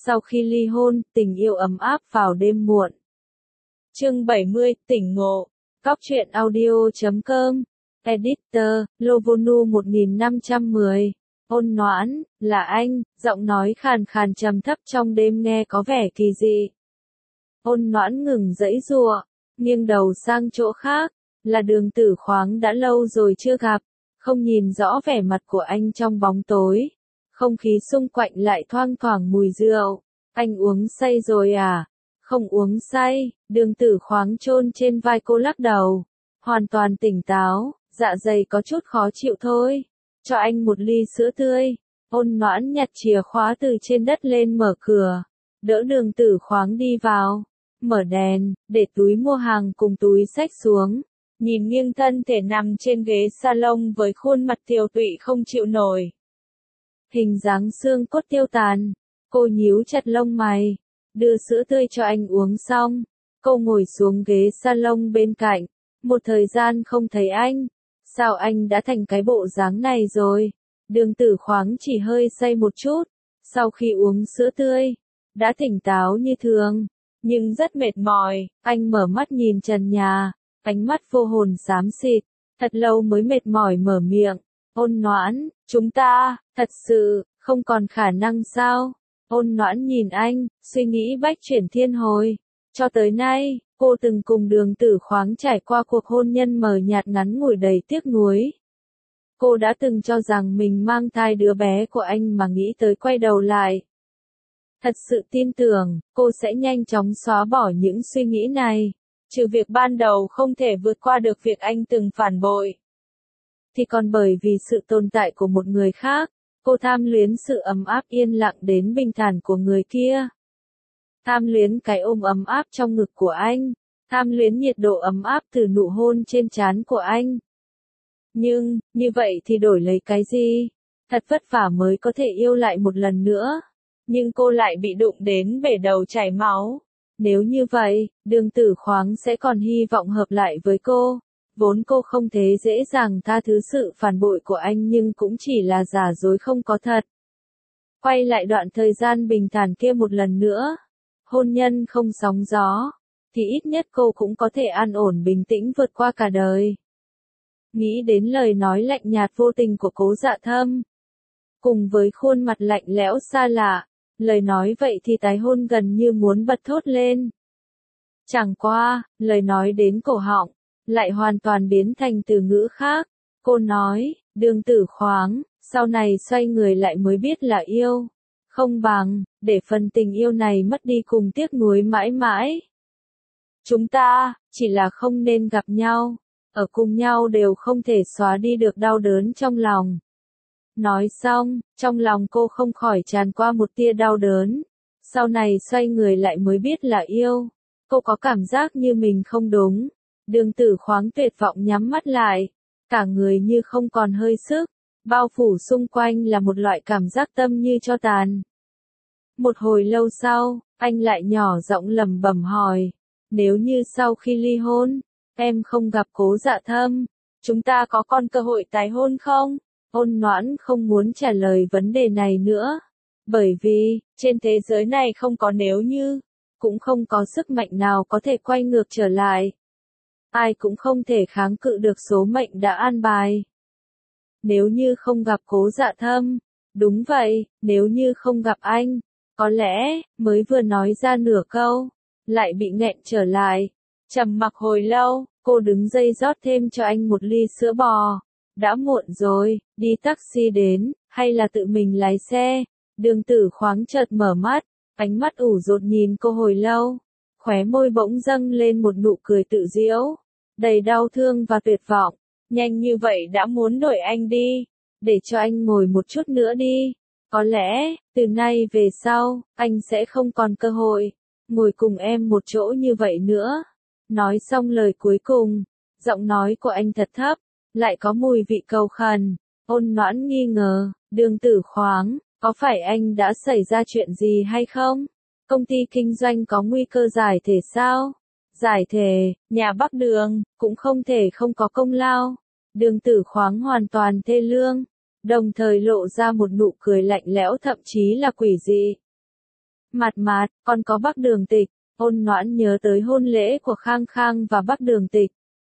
Sau khi ly hôn, tình yêu ấm áp vào đêm muộn. Chương 70, tỉnh ngộ. Cóc truyện audio.com. Editor, Lovonu 1510. Ôn Noãn, là anh, giọng nói khàn khàn trầm thấp trong đêm nghe có vẻ kỳ dị. Ôn Noãn ngừng giãy giụa, nghiêng đầu sang chỗ khác, là Đường Tử Khoáng đã lâu rồi chưa gặp, không nhìn rõ vẻ mặt của anh trong bóng tối. Không khí xung quanh lại thoang thoảng mùi rượu. Anh uống say rồi à? Không uống say, Đường Tử Khoáng chôn trên vai cô lắc đầu. Hoàn toàn tỉnh táo, dạ dày có chút khó chịu thôi. Cho anh một ly sữa tươi. Ôn Noãn nhặt chìa khóa từ trên đất lên mở cửa. Đỡ Đường Tử Khoáng đi vào. Mở đèn, để túi mua hàng cùng túi xách xuống. Nhìn nghiêng thân thể nằm trên ghế salon với khuôn mặt tiều tụy không chịu nổi. Hình dáng xương cốt tiêu tàn. Cô nhíu chặt lông mày. Đưa sữa tươi cho anh uống xong. Cô ngồi xuống ghế salon bên cạnh. Một thời gian không thấy anh. Sao anh đã thành cái bộ dáng này rồi? Đường Tử Khoáng chỉ hơi say một chút. Sau khi uống sữa tươi, đã tỉnh táo như thường. Nhưng rất mệt mỏi, anh mở mắt nhìn trần nhà. Ánh mắt vô hồn xám xịt. Thật lâu mới mệt mỏi mở miệng. Ôn Noãn, chúng ta, thật sự, không còn khả năng sao? Ôn Noãn nhìn anh, suy nghĩ bách chuyển thiên hồi. Cho tới nay, cô từng cùng Đường Tử Khoáng trải qua cuộc hôn nhân mờ nhạt ngắn ngủi đầy tiếc nuối. Cô đã từng cho rằng mình mang thai đứa bé của anh mà nghĩ tới quay đầu lại. Thật sự tin tưởng, cô sẽ nhanh chóng xóa bỏ những suy nghĩ này. Trừ việc ban đầu không thể vượt qua được việc anh từng phản bội. Thì còn bởi vì sự tồn tại của một người khác, cô tham luyến sự ấm áp yên lặng đến bình thản của người kia. Tham luyến cái ôm ấm áp trong ngực của anh. Tham luyến nhiệt độ ấm áp từ nụ hôn trên trán của anh. Nhưng, như vậy thì đổi lấy cái gì? Thật vất vả mới có thể yêu lại một lần nữa. Nhưng cô lại bị đụng đến bể đầu chảy máu. Nếu như vậy, Đường Tử Khoáng sẽ còn hy vọng hợp lại với cô. Vốn cô không thể dễ dàng tha thứ sự phản bội của anh nhưng cũng chỉ là giả dối không có thật. Quay lại đoạn thời gian bình thản kia một lần nữa. Hôn nhân không sóng gió. Thì ít nhất cô cũng có thể an ổn bình tĩnh vượt qua cả đời. Nghĩ đến lời nói lạnh nhạt vô tình của Cố Dạ Thâm. Cùng với khuôn mặt lạnh lẽo xa lạ. Lời nói vậy thì tái hôn gần như muốn bật thốt lên. Chẳng qua, lời nói đến cổ họng, lại hoàn toàn biến thành từ ngữ khác. Cô nói, Đường Tử Khoáng, sau này xoay người lại mới biết là yêu. Không bằng, để phần tình yêu này mất đi cùng tiếc nuối mãi mãi. Chúng ta, chỉ là không nên gặp nhau. Ở cùng nhau đều không thể xóa đi được đau đớn trong lòng. Nói xong, trong lòng cô không khỏi tràn qua một tia đau đớn. Sau này xoay người lại mới biết là yêu. Cô có cảm giác như mình không đúng. Đường Tử Khoáng tuyệt vọng nhắm mắt lại. Cả người như không còn hơi sức. Bao phủ xung quanh là một loại cảm giác tâm như tro tàn. Một hồi lâu sau, anh lại nhỏ giọng lẩm bẩm hỏi. Nếu như sau khi ly hôn, em không gặp Cố Dạ Thâm, chúng ta có còn cơ hội tái hôn không? Ôn Noãn không muốn trả lời vấn đề này nữa. Bởi vì, trên thế giới này không có nếu như, cũng không có sức mạnh nào có thể quay ngược trở lại. Ai cũng không thể kháng cự được số mệnh đã an bài. Nếu như không gặp Cố Dạ Thâm, đúng vậy, nếu như không gặp anh, có lẽ, mới vừa nói ra nửa câu, lại bị nghẹn trở lại. Trầm mặc hồi lâu, cô đứng dậy rót thêm cho anh một ly sữa bò. Đã muộn rồi, đi taxi đến, hay là tự mình lái xe? Đường Tử Khoáng chợt mở mắt, ánh mắt ủ rột nhìn cô hồi lâu. Khóe môi bỗng dâng lên một nụ cười tự giễu, đầy đau thương và tuyệt vọng. Nhanh như vậy đã muốn đuổi anh đi, để cho anh ngồi một chút nữa đi. Có lẽ, từ nay về sau, anh sẽ không còn cơ hội ngồi cùng em một chỗ như vậy nữa. Nói xong lời cuối cùng, giọng nói của anh thật thấp, lại có mùi vị cầu khẩn. Ôn Noãn nghi ngờ, Đường Tử Khoáng, có phải anh đã xảy ra chuyện gì hay không? Công ty kinh doanh có nguy cơ giải thể sao? Giải thể, nhà Bắc Đường, cũng không thể không có công lao. Đường Tử Khoáng hoàn toàn thê lương, đồng thời lộ ra một nụ cười lạnh lẽo thậm chí là quỷ dị. Mạt, còn có Bắc Đường Tịch. Ôn Noãn nhớ tới hôn lễ của Khang Khang và Bắc Đường Tịch.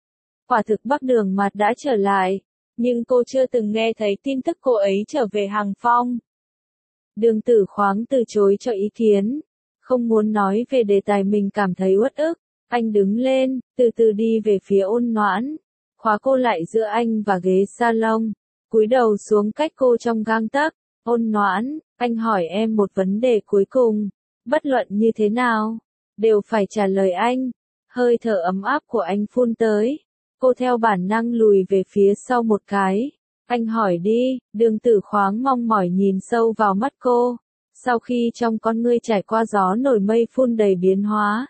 Quả thực Bắc Đường Mạt đã trở lại, nhưng cô chưa từng nghe thấy tin tức cô ấy trở về Hàng Phong. Đường Tử Khoáng từ chối cho ý kiến, không muốn nói về đề tài mình cảm thấy uất ức. Anh đứng lên, từ từ đi về phía Ôn Noãn, khóa cô lại giữa anh và ghế salon, cúi đầu xuống cách cô trong gang tấc. Ôn Noãn, anh hỏi em một vấn đề cuối cùng, bất luận như thế nào, đều phải trả lời anh. Hơi thở ấm áp của anh phun tới, cô theo bản năng lùi về phía sau một cái. Anh hỏi đi. Đường Tử Khoáng mong mỏi nhìn sâu vào mắt cô, sau khi trong con ngươi trải qua gió nổi mây phun đầy biến hóa.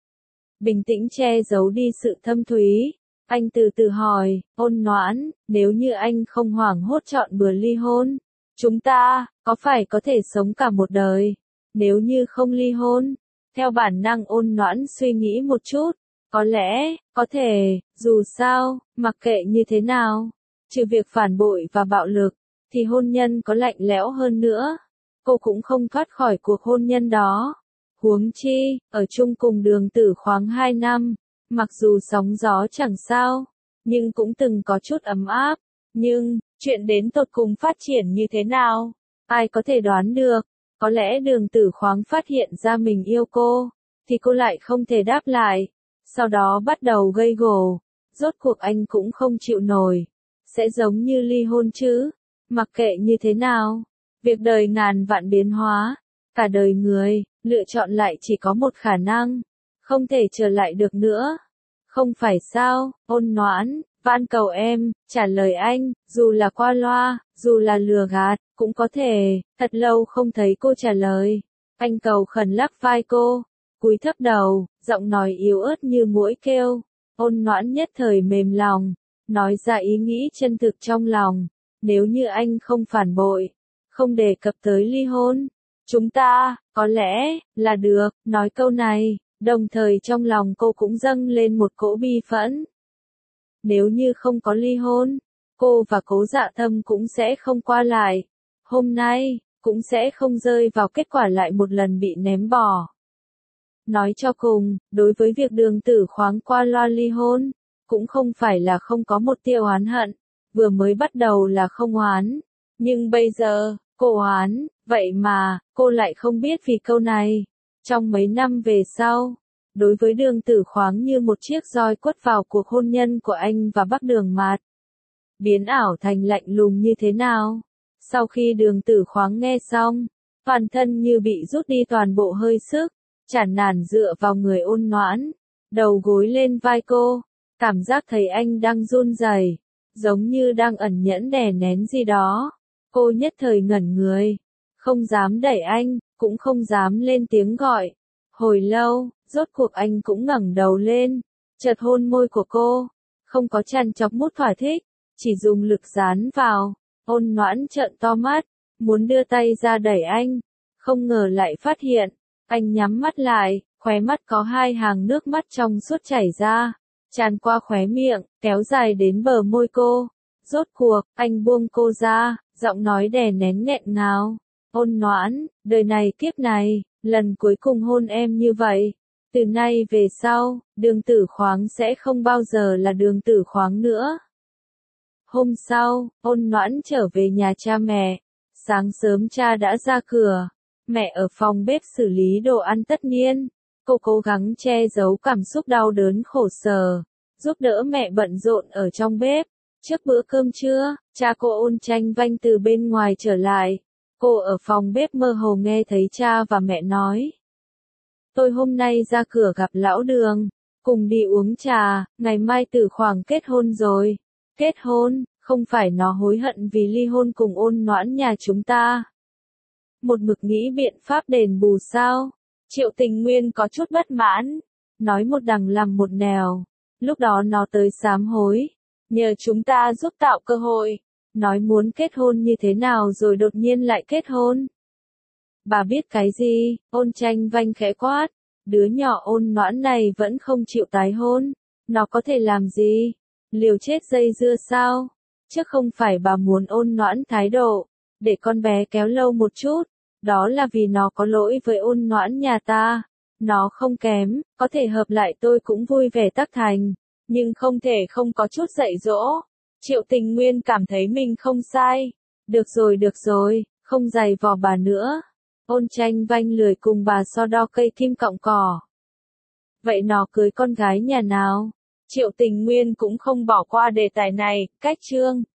Bình tĩnh che giấu đi sự thâm thúy, anh từ từ hỏi, Ôn Noãn, nếu như anh không hoảng hốt chọn bừa ly hôn, chúng ta, có phải có thể sống cả một đời? Nếu như không ly hôn, theo bản năng Ôn Noãn suy nghĩ một chút, có lẽ, có thể, dù sao, mặc kệ như thế nào, trừ việc phản bội và bạo lực, thì hôn nhân có lạnh lẽo hơn nữa, cô cũng không thoát khỏi cuộc hôn nhân đó. Huống chi, ở chung cùng Đường Tử Khoáng 2 năm, mặc dù sóng gió chẳng sao, nhưng cũng từng có chút ấm áp. Nhưng, chuyện đến tột cùng phát triển như thế nào? Ai có thể đoán được? Có lẽ Đường Tử Khoáng phát hiện ra mình yêu cô, thì cô lại không thể đáp lại. Sau đó bắt đầu gây gổ. Rốt cuộc anh cũng không chịu nổi. Sẽ giống như ly hôn chứ? Mặc kệ như thế nào, việc đời ngàn vạn biến hóa, cả đời người, lựa chọn lại chỉ có một khả năng, không thể trở lại được nữa. Không phải sao, Ôn Noãn, van cầu em, trả lời anh, dù là qua loa, dù là lừa gạt, cũng có thể. Thật lâu không thấy cô trả lời. Anh cầu khẩn lắc vai cô, cúi thấp đầu, giọng nói yếu ớt như muỗi kêu. Ôn Noãn nhất thời mềm lòng, nói ra ý nghĩ chân thực trong lòng. Nếu như anh không phản bội, không đề cập tới ly hôn, chúng ta, có lẽ, là được. Nói câu này, đồng thời trong lòng cô cũng dâng lên một cỗ bi phẫn. Nếu như không có ly hôn, cô và Cố Dạ Thâm cũng sẽ không qua lại. Hôm nay, cũng sẽ không rơi vào kết quả lại một lần bị ném bỏ. Nói cho cùng, đối với việc Đường Tử Khoáng qua loa ly hôn, cũng không phải là không có một tia oán hận. Vừa mới bắt đầu là không oán, nhưng bây giờ, cô oán, vậy mà, cô lại không biết vì câu này. Trong mấy năm về sau, đối với Đường Tử Khoáng như một chiếc roi quất vào cuộc hôn nhân của anh và Bắc Đường Mạt. Biến ảo thành lạnh lùng như thế nào? Sau khi Đường Tử Khoáng nghe xong, toàn thân như bị rút đi toàn bộ hơi sức, chán nản dựa vào người Ôn Noãn, đầu gối lên vai cô, cảm giác thấy anh đang run rẩy, giống như đang ẩn nhẫn đè nén gì đó. Cô nhất thời ngẩn người, không dám đẩy anh, cũng không dám lên tiếng gọi. Hồi lâu, rốt cuộc anh cũng ngẩng đầu lên, chợt hôn môi của cô, không có chăn chọc mút thỏa thích, chỉ dùng lực dán vào. Ôn Noãn trợn to mắt, muốn đưa tay ra đẩy anh, không ngờ lại phát hiện, anh nhắm mắt lại, khóe mắt có hai hàng nước mắt trong suốt chảy ra, tràn qua khóe miệng, kéo dài đến bờ môi cô. Rốt cuộc, anh buông cô ra, giọng nói đè nén nghẹn ngào. Ôn Noãn, đời này kiếp này, lần cuối cùng hôn em như vậy. Từ nay về sau, Đường Tử Khoáng sẽ không bao giờ là Đường Tử Khoáng nữa. Hôm sau, Ôn Noãn trở về nhà cha mẹ. Sáng sớm cha đã ra cửa, mẹ ở phòng bếp xử lý đồ ăn tất niên. Cô cố gắng che giấu cảm xúc đau đớn khổ sở, giúp đỡ mẹ bận rộn ở trong bếp. Trước bữa cơm trưa, cha cô Ôn Tranh Vanh từ bên ngoài trở lại. Cô ở phòng bếp mơ hồ nghe thấy cha và mẹ nói. Tôi hôm nay ra cửa gặp lão Đường, cùng đi uống trà, ngày mai Tử Khoáng kết hôn rồi. Kết hôn, không phải nó hối hận vì ly hôn cùng Ôn Noãn nhà chúng ta. Một mực nghĩ biện pháp đền bù sao? Triệu Tình Nguyên có chút bất mãn, nói một đằng làm một nẻo. Lúc đó nó tới sám hối, nhờ chúng ta giúp tạo cơ hội, nói muốn kết hôn như thế nào rồi đột nhiên lại kết hôn. Bà biết cái gì? Ôn Tranh Vanh khẽ quát, đứa nhỏ Ôn Noãn này vẫn không chịu tái hôn, nó có thể làm gì? Liều chết dây dưa sao? Chứ không phải bà muốn Ôn Noãn thái độ, để con bé kéo lâu một chút, đó là vì nó có lỗi với Ôn Noãn nhà ta. Nó không kém, có thể hợp lại tôi cũng vui vẻ tác thành, nhưng không thể không có chút dạy dỗ. Triệu Tình Nguyên cảm thấy mình không sai. Được rồi, không giày vò bà nữa. Ôn Tranh Vanh lười cùng bà so đo cây kim cọng cỏ. Vậy nó cưới con gái nhà nào? Triệu Tình Nguyên cũng không bỏ qua đề tài này, cách Trương